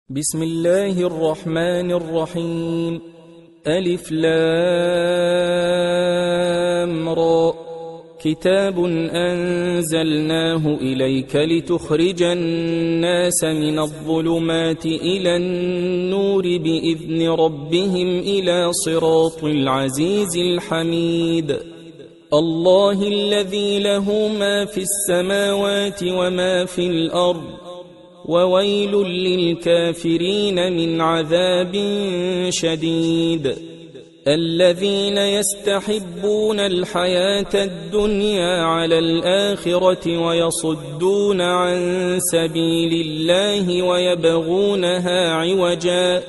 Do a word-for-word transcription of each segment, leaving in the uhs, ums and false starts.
بسم الله الرحمن الرحيم. ألف لام را. كتاب أنزلناه إليك لتخرج الناس من الظلمات إلى النور بإذن ربهم إلى صراط العزيز الحميد. الله الذي له ما في السماوات وما في الأرض، وويل للكافرين من عذاب شديد. الذين يستحبون الحياة الدنيا على الآخرة ويصدون عن سبيل الله ويبغونها عوجا،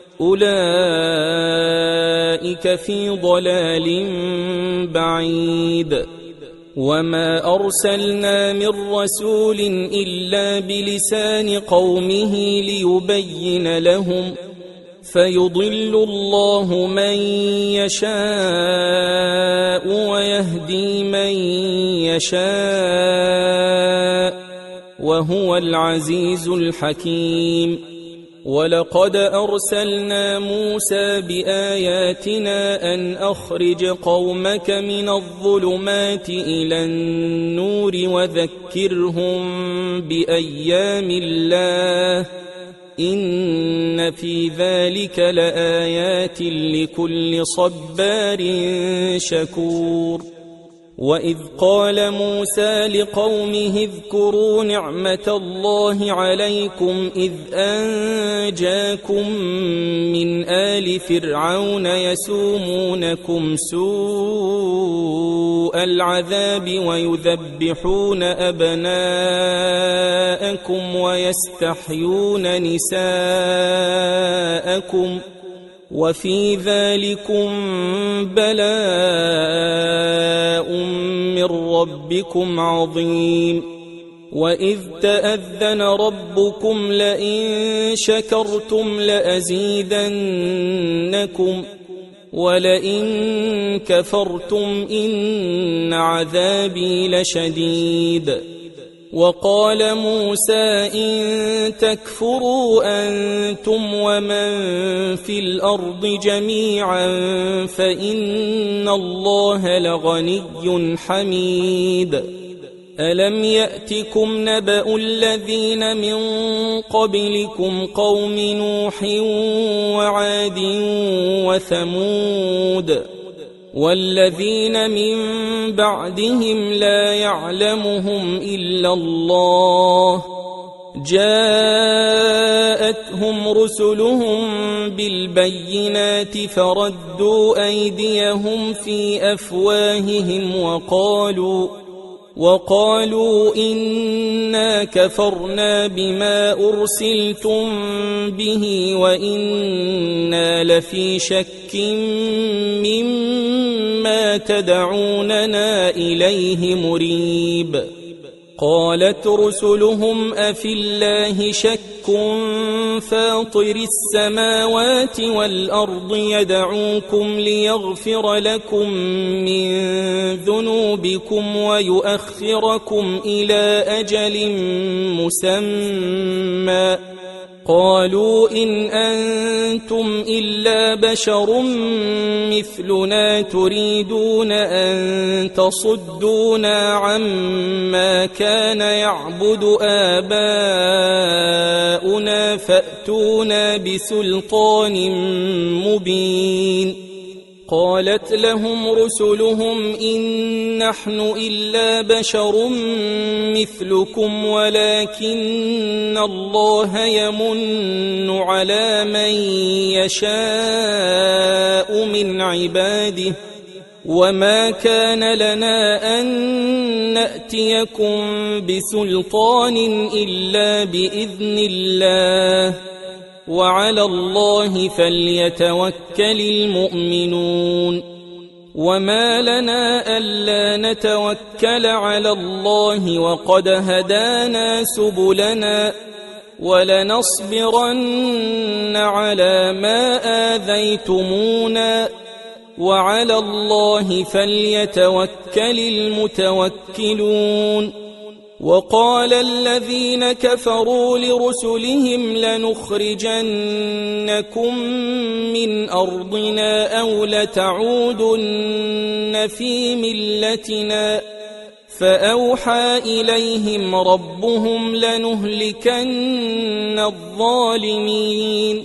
أولئك في ضلال بعيد. وما أرسلنا من رسول إلا بلسان قومه ليبين لهم، فيضل الله من يشاء ويهدي من يشاء، وهو العزيز الحكيم. ولقد أرسلنا موسى بآياتنا أن أخرج قومك من الظلمات إلى النور وذكرهم بأيام الله، إن في ذلك لآيات لكل صبار شكور. وإذ قال موسى لقومه اذكروا نعمة الله عليكم إذ أنجاكم من آل فرعون يسومونكم سوء العذاب ويذبحون أبناءكم ويستحيون نساءكم، وفي ذلكم بلاء من ربكم عظيم. وإذ تأذن ربكم لئن شكرتم لأزيدنكم ولئن كفرتم إن عذابي لشديد. وقال موسى إن تكفروا أنتم ومن في الأرض جميعا فإن الله لغني حميد. ألم يأتكم نبأ الذين من قبلكم قوم نوح وعاد وثمود والذين من بعدهم لا يعلمهم إلا الله، جاءتهم رسلهم بالبينات فردوا أيديهم في أفواههم وقالوا وقالوا إنا كفرنا بما أرسلتم به وإنا لفي شك مما تدعوننا إليه مريب. قالت رسلهم أفي الله شك فاطر السماوات والأرض يدعوكم ليغفر لكم من ذنوبكم ويؤخركم إلى أجل مسمى، قالوا إن أنتم إلا بشر مثلنا تريدون أن تصدونا عما كان يعبد آباؤنا فأتونا بسلطان مبين. قالت لهم رسلهم إن نحن إلا بشر مثلكم ولكن الله يمن على من يشاء من عباده، وما كان لنا أن نأتيكم بسلطان إلا بإذن الله، وعلى الله فليتوكل المؤمنون. وما لنا ألا نتوكل على الله وقد هدانا سبلنا، ولنصبرن على ما آذيتمونا، وعلى الله فليتوكل المتوكلون. وقال الذين كفروا لرسلهم لنخرجنكم من أرضنا أو لتعودن في ملتنا فأوحى إليهم ربهم لنهلكن الظالمين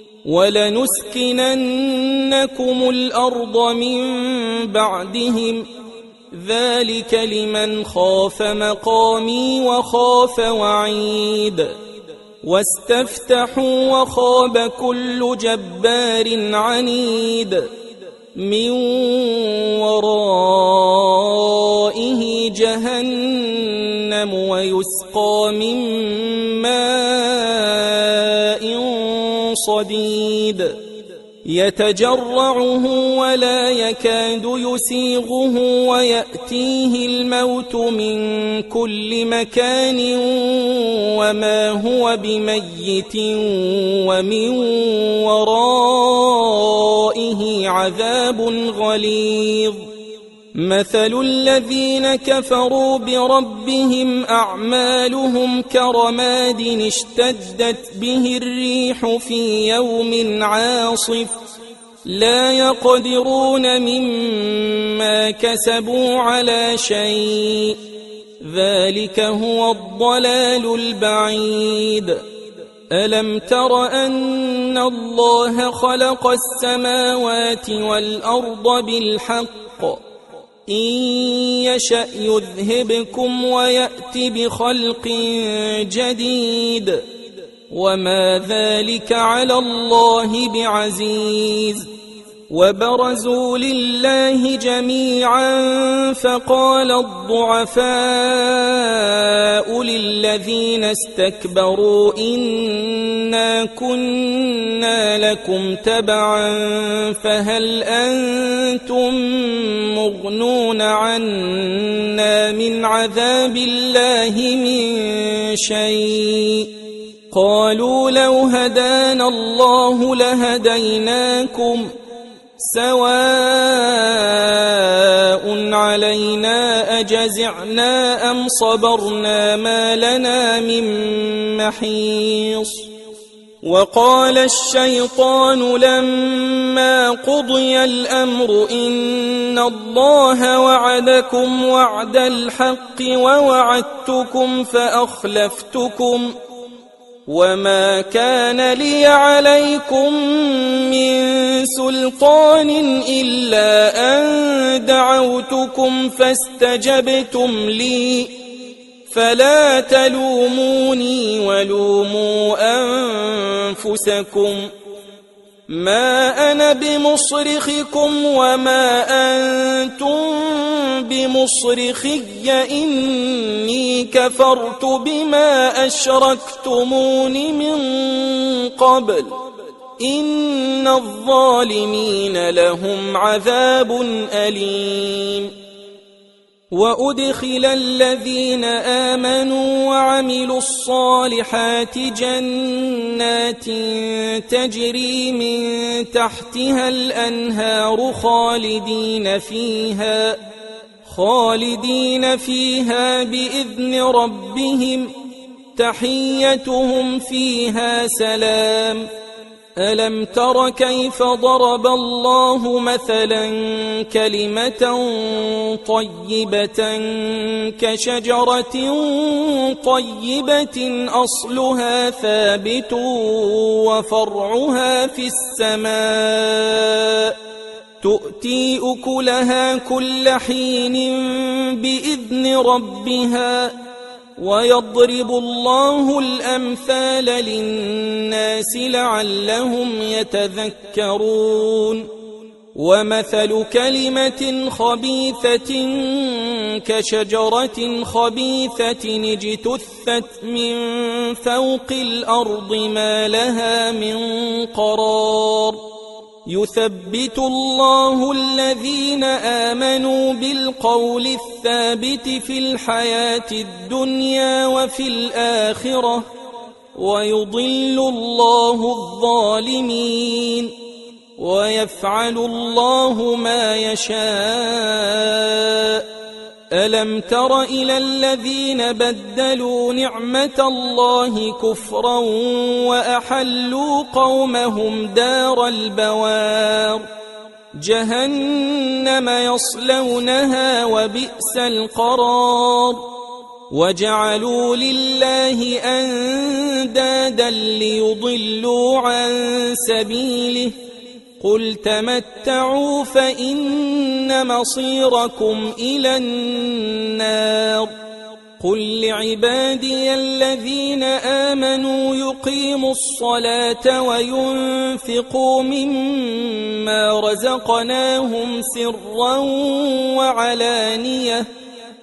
ولنسكننكم الأرض من بعدهم ذلك لمن خاف مقامي وخاف وعيد واستفتحوا وخاب كل جبار عنيد من ورائه جهنم ويسقى من ماء صديد يتجرعه ولا يكاد يسيغه ويأتيه الموت من كل مكان وما هو بميت ومن ورائه عذاب غليظ مثل الذين كفروا بربهم أعمالهم كرماد اشتدت به الريح في يوم عاصف لا يقدرون مما كسبوا على شيء ذلك هو الضلال البعيد ألم تر أن الله خلق السماوات والأرض بالحق إن يشأ يذهبكم ويأت بخلق جديد وما ذلك على الله بعزيز وبرزوا لله جميعا فقال الضعفاء للذين استكبروا إنا كنا لكم تبعا فهل أنتم مغنون عنا من عذاب الله من شيء قالوا لو هدانا الله لهديناكم سواء علينا أجزعنا أم صبرنا ما لنا من محيص وقال الشيطان لما قضي الأمر إن الله وعدكم وعد الحق ووعدتكم فأخلفتكم وما كان لي عليكم من سلطان إلا أن دعوتكم فاستجبتم لي فلا تلوموني ولوموا أنفسكم ما أنا بمصرخكم وما أنتم بمصرخي إني كفرت بما أشركتمون من قبل إن الظالمين لهم عذاب أليم وأدخل الذين آمنوا وعملوا الصالحات جنات تجري من تحتها الأنهار خالدين فيها خالدين فيها بإذن ربهم تحيتهم فيها سلام ألم تر كيف ضرب الله مثلا كلمة طيبة كشجرة طيبة أصلها ثابت وفرعها في السماء تؤتي أكلها كل حين بإذن ربها ويضرب الله الأمثال للناس لعلهم يتذكرون ومثل كلمة خبيثة كشجرة خبيثة اجتثت من فوق الأرض ما لها من قرار يثبت الله الذين آمنوا بالقول الثابت في الحياة الدنيا وفي الآخرة ويضل الله الظالمين ويفعل الله ما يشاء ألم تر إلى الذين بدلوا نعمة الله كفرا وأحلوا قومهم دار البوار جهنم يصلونها وبئس القرار وجعلوا لله أندادا ليضلوا عن سبيله قل تمتعوا فإن مصيركم إلى النار قل لعبادي الذين آمنوا يقيموا الصلاة وينفقوا مما رزقناهم سرا وعلانية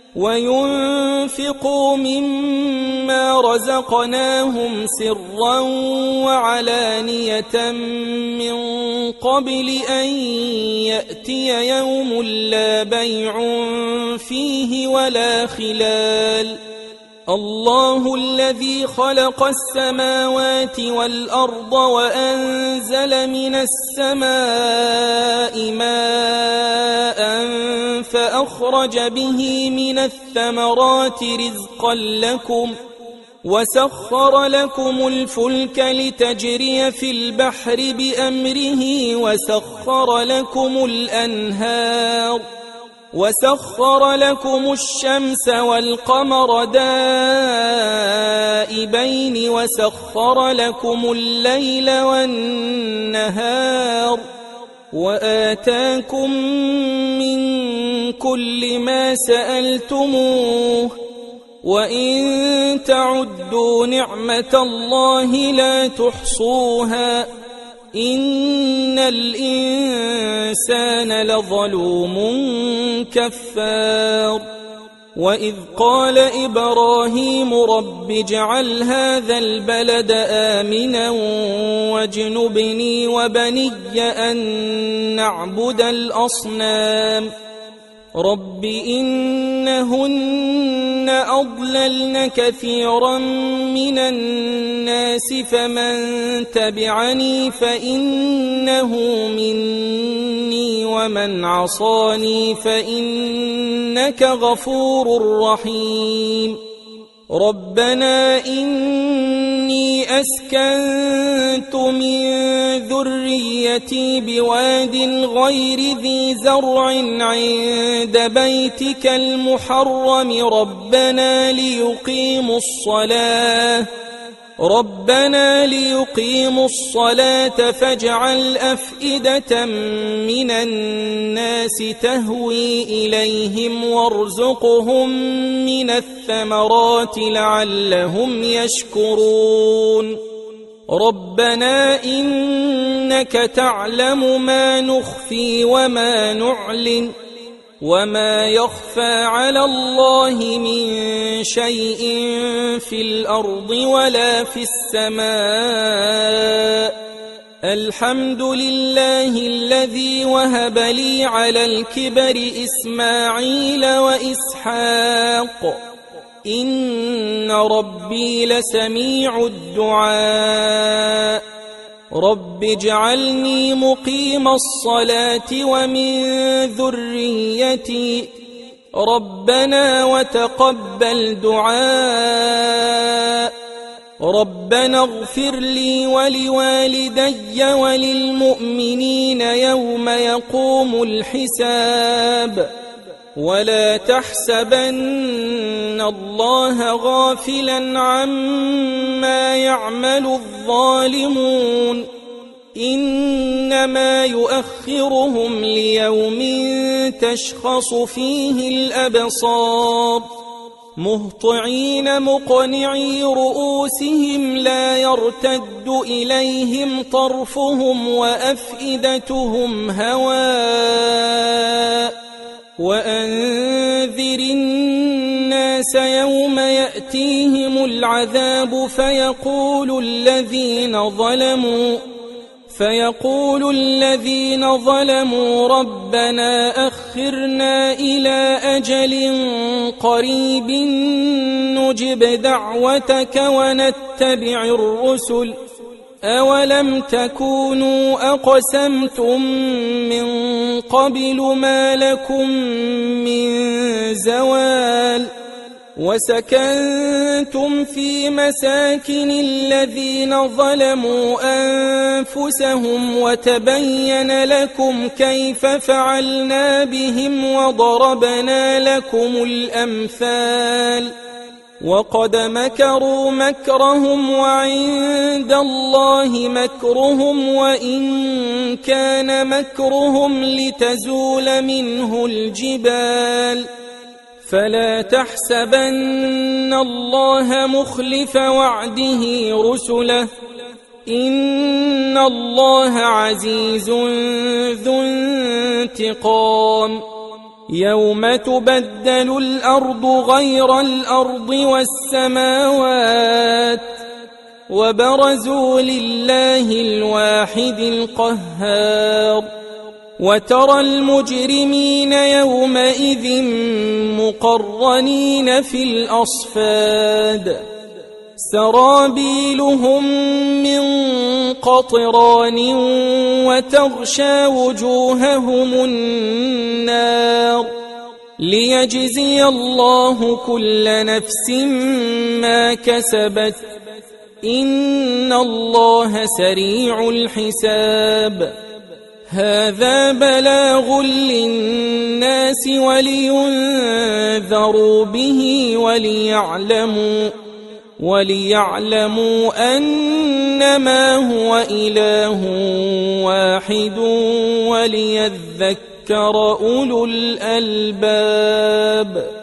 وينفقوا مما رزقناهم سرا وعلانية من قبل أن يأتي يوم لا بيع فيه ولا خلال الله الذي خلق السماوات والأرض وأنزل من السماء ماء فأخرج به من الثمرات رزقا لكم وسخر لكم الفلك لتجري في البحر بأمره وسخر لكم الأنهار وسخر لكم الشمس والقمر دائبين وسخر لكم الليل والنهار وآتاكم من كل ما سألتموه وإن تعدوا نعمة الله لا تحصوها إن الإنسان لظلوم كفار وإذ قال إبراهيم رب اجعل هذا البلد آمنا واجنبني وبني أن نعبد الأصنام رب إنهن أضللن كثيرا من الناس فمن تبعني فإنه مني ومن عصاني فإنك غفور رحيم ربنا إني أسكنت من ذريتي بواد غير ذي زرع عند بيتك المحرم ربنا ليقيموا الصلاة ربنا ليقيموا الصلاة فاجعل أفئدة من الناس تهوي إليهم وارزقهم من الثمرات لعلهم يشكرون ربنا إنك تعلم ما نخفي وما نعلن وما يخفى على الله من شيء في الأرض ولا في السماء الحمد لله الذي وهب لي على الكبر إسماعيل وإسحاق إن ربي لسميع الدعاء رب اجعلني مقيم الصلاة ومن ذريتي ربنا وتقبل دعاء ربنا اغفر لي ولوالدي وللمؤمنين يوم يقوم الحساب ولا تحسبن الله غافلا عما يعمل الظالمون إنما يؤخرهم ليوم تشخص فيه الأبصار مهطعين مقنعي رؤوسهم لا يرتد إليهم طرفهم وأفئدتهم هواء وأنذر الناس يوم يأتيهم العذاب فيقول الذين ظلموا فيقول الذين ظلموا ربنا أخرنا إلى أجل قريب نجب دعوتك ونتبع الرسل أولم تكونوا أقسمتم من قبل ما لكم من زوال وسكنتم في مساكن الذين ظلموا أنفسهم وتبين لكم كيف فعلنا بهم وضربنا لكم الأمثال وقد مكروا مكرهم وعند الله مكرهم وإن كان مكرهم لتزول منه الجبال فلا تحسبن الله مخلف وعده رسله إن الله عزيز ذو انتقام يوم تبدل الأرض غير الأرض والسماوات وبرزوا لله الواحد القهار وترى المجرمين يومئذ مقرنين في الأصفاد سرابيلهم من قطران وتغشى وجوههم النار ليجزي الله كل نفس ما كسبت إن الله سريع الحساب هذا بلاغ للناس ولينذروا به وليعلموا وليعلموا أنما هو إله واحد وليذكر أولو الألباب.